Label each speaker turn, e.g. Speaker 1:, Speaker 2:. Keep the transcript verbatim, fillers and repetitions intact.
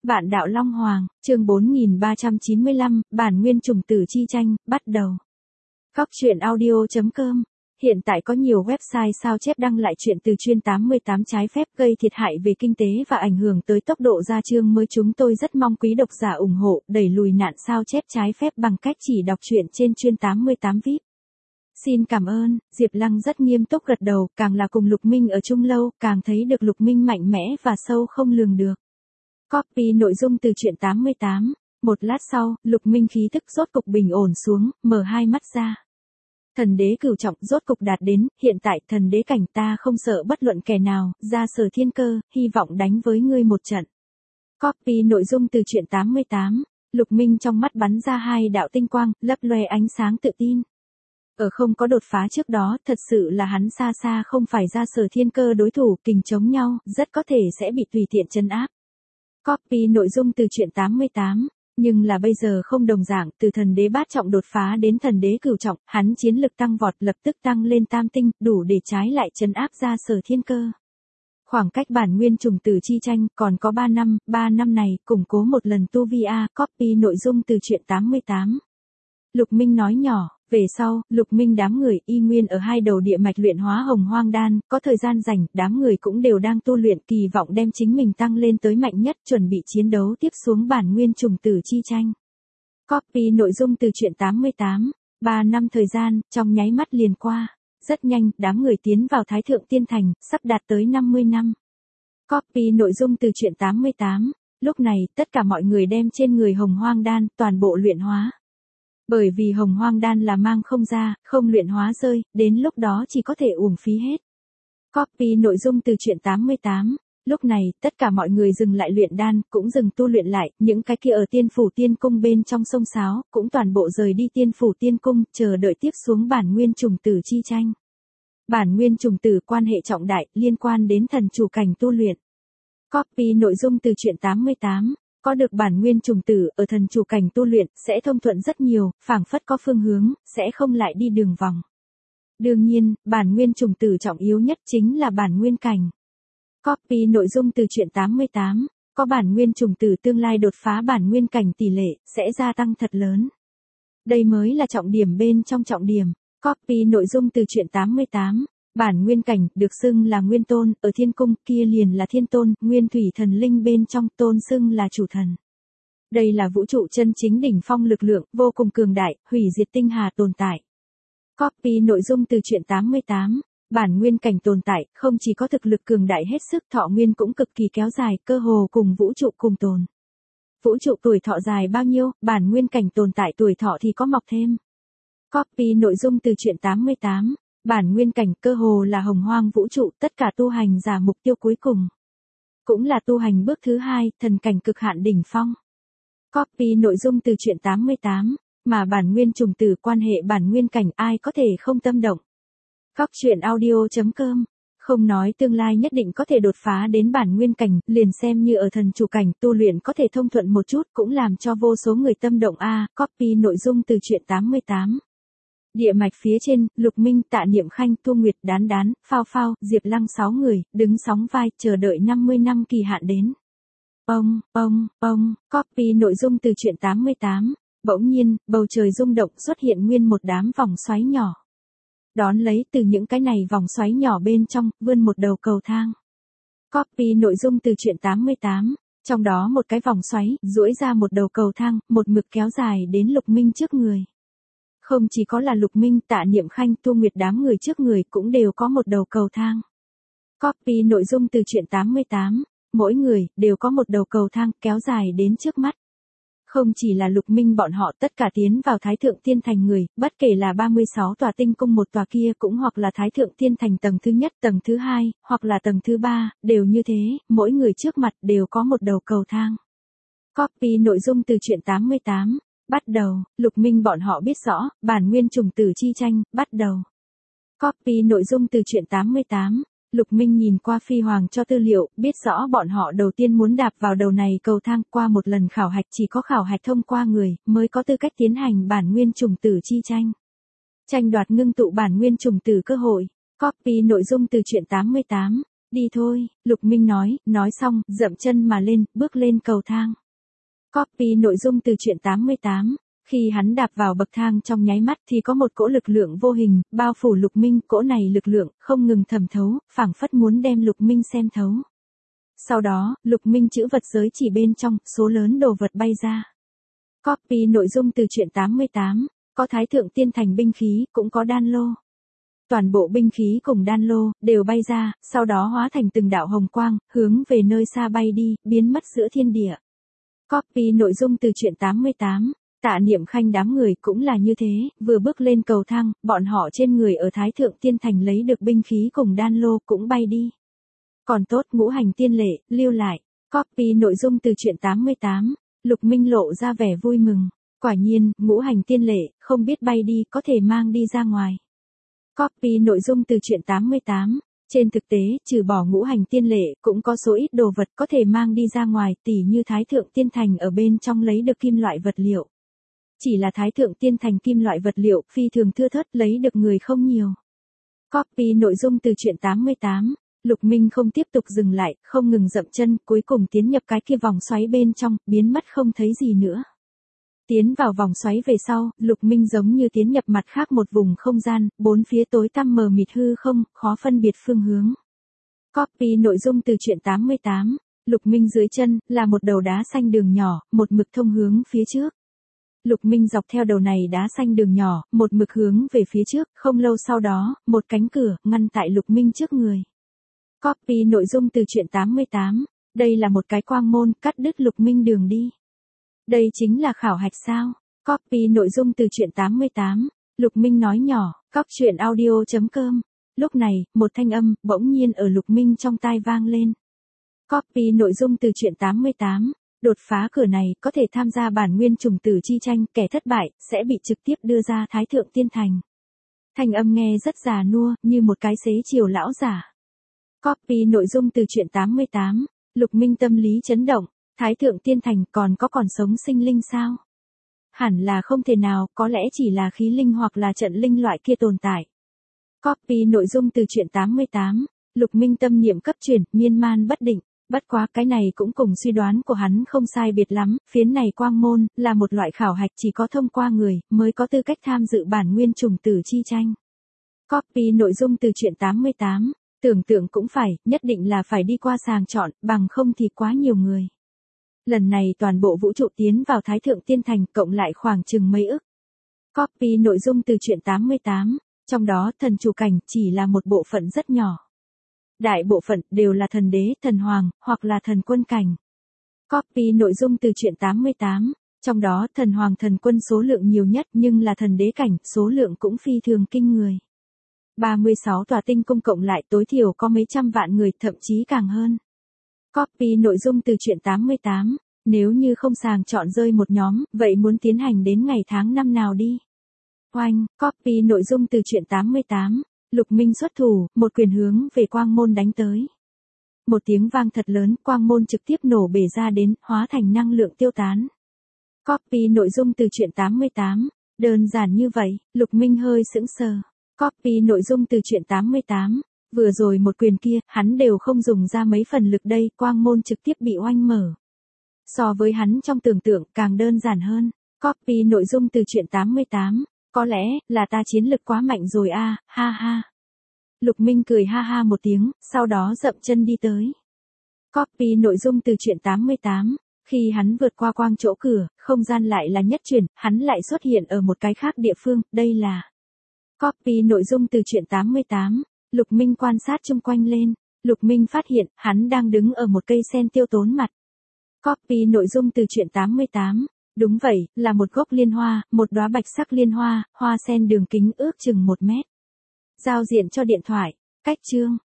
Speaker 1: Vạn đạo Long Hoàng, chương bốn nghìn ba trăm chín mươi lăm, bản nguyên trùng tử chi tranh, bắt đầu. Góc truyện audio chấm com. Hiện tại có nhiều website sao chép đăng lại chuyện từ chuyên tám mươi tám trái phép gây thiệt hại về kinh tế và ảnh hưởng tới tốc độ ra chương mới. Chúng tôi rất mong quý độc giả ủng hộ, đẩy lùi nạn sao chép trái phép bằng cách chỉ đọc truyện trên chuyên tám mươi tám vê i pê. Xin cảm ơn. Diệp Lăng rất nghiêm túc gật đầu, càng là cùng Lục Minh ở chung lâu, càng thấy được Lục Minh mạnh mẽ và sâu không lường được. Copy nội dung từ truyện tám mươi tám. Một lát sau, Lục Minh khí tức rốt cục bình ổn xuống, mở hai mắt ra. Thần đế cửu trọng rốt cục đạt đến, hiện tại thần đế cảnh ta không sợ bất luận kẻ nào, ra Sở Thiên Cơ, hy vọng đánh với ngươi một trận. Copy nội dung từ truyện tám mươi tám. Lục Minh trong mắt bắn ra hai đạo tinh quang, lấp loe ánh sáng tự tin. Ở không có đột phá trước đó, thật sự là hắn xa xa không phải ra Sở Thiên Cơ đối thủ, kình chống nhau, rất có thể sẽ bị tùy tiện trấn áp. Copy nội dung từ truyện tám mươi tám. Nhưng là bây giờ không đồng dạng, từ thần đế bát trọng đột phá đến thần đế cửu trọng, hắn chiến lực tăng vọt, lập tức tăng lên tam tinh, đủ để trái lại trấn áp ra Sở Thiên Cơ. Khoảng cách bản nguyên trùng tử chi tranh còn có ba năm, ba năm này củng cố một lần tu vi a. Copy nội dung từ truyện tám mươi tám. Lục Minh nói nhỏ. Về sau, Lục Minh đám người y nguyên ở hai đầu địa mạch luyện hóa hồng hoang đan, có thời gian rảnh, đám người cũng đều đang tu luyện, kỳ vọng đem chính mình tăng lên tới mạnh nhất, chuẩn bị chiến đấu tiếp xuống bản nguyên trùng tử chi tranh. Copy nội dung từ truyện tám mươi tám. Ba năm thời gian, trong nháy mắt liền qua. Rất nhanh, đám người tiến vào Thái Thượng Tiên Thành, sắp đạt tới năm mươi năm. Copy nội dung từ truyện tám mươi tám. Lúc này, tất cả mọi người đem trên người hồng hoang đan, toàn bộ luyện hóa. Bởi vì hồng hoang đan là mang không ra, không luyện hóa rơi, đến lúc đó chỉ có thể uổng phí hết. Copy nội dung từ truyện tám mươi tám. Lúc này, tất cả mọi người dừng lại luyện đan, cũng dừng tu luyện lại, những cái kia ở tiên phủ tiên cung bên trong sông sáo, cũng toàn bộ rời đi tiên phủ tiên cung, chờ đợi tiếp xuống bản nguyên trùng tử chi tranh. Bản nguyên trùng tử quan hệ trọng đại, liên quan đến thần chủ cảnh tu luyện. Copy nội dung từ truyện tám mươi tám. Có được bản nguyên trùng tử ở thần chủ cảnh tu luyện, sẽ thông thuận rất nhiều, phảng phất có phương hướng, sẽ không lại đi đường vòng. Đương nhiên, bản nguyên trùng tử trọng yếu nhất chính là bản nguyên cảnh. Copy nội dung từ truyện tám mươi tám. Có bản nguyên trùng tử tương lai đột phá bản nguyên cảnh tỷ lệ, sẽ gia tăng thật lớn. Đây mới là trọng điểm bên trong trọng điểm. Copy nội dung từ truyện tám mươi tám. Bản nguyên cảnh, được xưng là nguyên tôn, ở thiên cung, kia liền là thiên tôn, nguyên thủy thần linh bên trong, tôn xưng là chủ thần. Đây là vũ trụ chân chính đỉnh phong lực lượng, vô cùng cường đại, hủy diệt tinh hà tồn tại. Copy nội dung từ truyện tám mươi tám. Bản nguyên cảnh tồn tại, không chỉ có thực lực cường đại hết sức, thọ nguyên cũng cực kỳ kéo dài, cơ hồ cùng vũ trụ cùng tồn. Vũ trụ tuổi thọ dài bao nhiêu, bản nguyên cảnh tồn tại tuổi thọ thì có mọc thêm. Copy nội dung từ truyện tám mươi tám. Bản nguyên cảnh cơ hồ là hồng hoang vũ trụ, tất cả tu hành giả mục tiêu cuối cùng. Cũng là tu hành bước thứ hai, thần cảnh cực hạn đỉnh phong. Copy nội dung từ truyện tám mươi tám. Mà bản nguyên trùng tử quan hệ bản nguyên cảnh ai có thể không tâm động. Góc truyện audio chấm com. Không nói tương lai nhất định có thể đột phá đến bản nguyên cảnh, liền xem như ở thần chủ cảnh tu luyện có thể thông thuận một chút cũng làm cho vô số người tâm động a. Copy nội dung từ truyện tám mươi tám. Địa mạch phía trên, Lục Minh, Tạ Niệm Khanh, Thu Nguyệt, Đán Đán, Phao Phao, Diệp Lăng sáu người, đứng sóng vai, chờ đợi năm mươi năm kỳ hạn đến. Ông, ông, ông, copy nội dung từ truyện tám mươi tám. Bỗng nhiên, bầu trời rung động xuất hiện nguyên một đám vòng xoáy nhỏ. Đón lấy từ những cái này vòng xoáy nhỏ bên trong, vươn một đầu cầu thang. Copy nội dung từ truyện tám mươi tám. Trong đó một cái vòng xoáy, duỗi ra một đầu cầu thang, một mực kéo dài đến Lục Minh trước người. Không chỉ có là Lục Minh, Tạ Niệm Khanh, Thu Nguyệt đám người trước người cũng đều có một đầu cầu thang. Copy nội dung từ truyện tám mươi tám. Mỗi người, đều có một đầu cầu thang, kéo dài đến trước mắt. Không chỉ là Lục Minh bọn họ tất cả tiến vào Thái Thượng Tiên Thành người, bất kể là ba mươi sáu tòa tinh cung một tòa kia cũng hoặc là Thái Thượng Tiên Thành tầng thứ nhất, tầng thứ hai, hoặc là tầng thứ ba, đều như thế, mỗi người trước mặt đều có một đầu cầu thang. Copy nội dung từ truyện tám mươi tám. Bắt đầu, Lục Minh bọn họ biết rõ, bản nguyên trùng tử chi tranh, bắt đầu. Copy nội dung từ truyện tám mươi tám. Lục Minh nhìn qua Phi Hoàng cho tư liệu, biết rõ bọn họ đầu tiên muốn đạp vào đầu này cầu thang, qua một lần khảo hạch chỉ có khảo hạch thông qua người, mới có tư cách tiến hành bản nguyên trùng tử chi tranh. Tranh đoạt ngưng tụ bản nguyên trùng tử cơ hội. Copy nội dung từ truyện tám mươi tám. Đi thôi, Lục Minh nói, nói xong, dậm chân mà lên, bước lên cầu thang. Copy nội dung từ truyện tám mươi tám. Khi hắn đạp vào bậc thang trong nháy mắt thì có một cỗ lực lượng vô hình, bao phủ Lục Minh, cỗ này lực lượng, không ngừng thẩm thấu, phảng phất muốn đem Lục Minh xem thấu. Sau đó, Lục Minh chữ vật giới chỉ bên trong, số lớn đồ vật bay ra. Copy nội dung từ truyện tám mươi tám, có Thái Thượng Tiên Thành binh khí, cũng có đan lô. Toàn bộ binh khí cùng đan lô, đều bay ra, sau đó hóa thành từng đạo hồng quang, hướng về nơi xa bay đi, biến mất giữa thiên địa. Copy nội dung từ truyện tám mươi tám, Tạ Niệm Khanh đám người cũng là như thế, vừa bước lên cầu thang, bọn họ trên người ở Thái Thượng Tiên Thành lấy được binh khí cùng đan lô cũng bay đi. Còn tốt ngũ hành tiên lệ, lưu lại. Copy nội dung từ truyện tám mươi tám, Lục Minh lộ ra vẻ vui mừng. Quả nhiên, ngũ hành tiên lệ, không biết bay đi, có thể mang đi ra ngoài. Copy nội dung từ truyện tám mươi tám. Trên thực tế, trừ bỏ ngũ hành tiên lệ, cũng có số ít đồ vật có thể mang đi ra ngoài, tỉ như Thái Thượng Tiên Thành ở bên trong lấy được kim loại vật liệu. Chỉ là Thái Thượng Tiên Thành kim loại vật liệu, phi thường thưa thớt, lấy được người không nhiều. Copy nội dung từ truyện tám mươi tám. Lục Minh không tiếp tục dừng lại, không ngừng dậm chân, cuối cùng tiến nhập cái kia vòng xoáy bên trong, biến mất không thấy gì nữa. Tiến vào vòng xoáy về sau, Lục Minh giống như tiến nhập mặt khác một vùng không gian, bốn phía tối tăm mờ mịt hư không, khó phân biệt phương hướng. Copy nội dung từ truyện tám mươi tám, Lục Minh dưới chân, là một đầu đá xanh đường nhỏ, một mực thông hướng phía trước. Lục Minh dọc theo đầu này đá xanh đường nhỏ, một mực hướng về phía trước, không lâu sau đó, một cánh cửa, ngăn tại Lục Minh trước người. Copy nội dung từ truyện tám mươi tám, đây là một cái quang môn, cắt đứt Lục Minh đường đi. Đây chính là khảo hạch sao? Copy nội dung từ truyện tám mươi tám, Lục Minh nói nhỏ, cóc truyện audio chấm com. Lúc này, một thanh âm, bỗng nhiên ở Lục Minh trong tai vang lên. Copy nội dung từ truyện tám mươi tám, đột phá cửa này, có thể tham gia bản nguyên trùng tử chi tranh, kẻ thất bại, sẽ bị trực tiếp đưa ra Thái Thượng Tiên Thành. Thanh âm nghe rất già nua, như một cái xế chiều lão giả. Copy nội dung từ truyện tám mươi tám, Lục Minh tâm lý chấn động, Thái Thượng Tiên Thành còn có còn sống sinh linh sao? Hẳn là không thể nào, có lẽ chỉ là khí linh hoặc là trận linh loại kia tồn tại. Copy nội dung từ truyện tám mươi tám, Lục Minh tâm niệm cấp chuyển, miên man bất định, bất quá cái này cũng cùng suy đoán của hắn không sai biệt lắm, phiến này quang môn, là một loại khảo hạch chỉ có thông qua người, mới có tư cách tham dự bản nguyên trùng tử chi tranh. Copy nội dung từ truyện tám mươi tám, tưởng tượng cũng phải, nhất định là phải đi qua sàng chọn, bằng không thì quá nhiều người. Lần này toàn bộ vũ trụ tiến vào Thái Thượng Tiên Thành, cộng lại khoảng chừng mấy ức. Copy nội dung từ truyện tám mươi tám, trong đó thần chủ cảnh chỉ là một bộ phận rất nhỏ. Đại bộ phận đều là thần đế, thần hoàng, hoặc là thần quân cảnh. Copy nội dung từ truyện tám mươi tám, trong đó thần hoàng thần quân số lượng nhiều nhất nhưng là thần đế cảnh, số lượng cũng phi thường kinh người. ba mươi sáu tòa tinh cung cộng lại tối thiểu có mấy trăm vạn người, thậm chí càng hơn. Copy nội dung từ truyện tám mươi tám, nếu như không sàng chọn rơi một nhóm, vậy muốn tiến hành đến ngày tháng năm nào đi. Oanh, copy nội dung từ truyện tám mươi tám, Lục Minh xuất thủ, một quyền hướng về quang môn đánh tới. Một tiếng vang thật lớn, quang môn trực tiếp nổ bể ra đến, hóa thành năng lượng tiêu tán. Copy nội dung từ truyện tám mươi tám, đơn giản như vậy, Lục Minh hơi sững sờ. Copy nội dung từ truyện tám mươi tám, vừa rồi một quyền kia, hắn đều không dùng ra mấy phần lực đây, quang môn trực tiếp bị oanh mở. So với hắn trong tưởng tượng, càng đơn giản hơn. Copy nội dung từ truyện tám mươi tám, có lẽ, là ta chiến lực quá mạnh rồi a, ha ha. Lục Minh cười ha ha một tiếng, sau đó dậm chân đi tới. Copy nội dung từ truyện tám mươi tám, khi hắn vượt qua quang chỗ cửa, không gian lại là nhất chuyển, hắn lại xuất hiện ở một cái khác địa phương, đây là... Copy nội dung từ truyện tám mươi tám, Lục Minh quan sát chung quanh lên, Lục Minh phát hiện, hắn đang đứng ở một cây sen tiêu tốn mặt. Copy nội dung từ truyện tám mươi tám, đúng vậy, là một gốc liên hoa, một đóa bạch sắc liên hoa, hoa sen đường kính ước chừng một mét. Giao diện cho điện thoại, cách chương.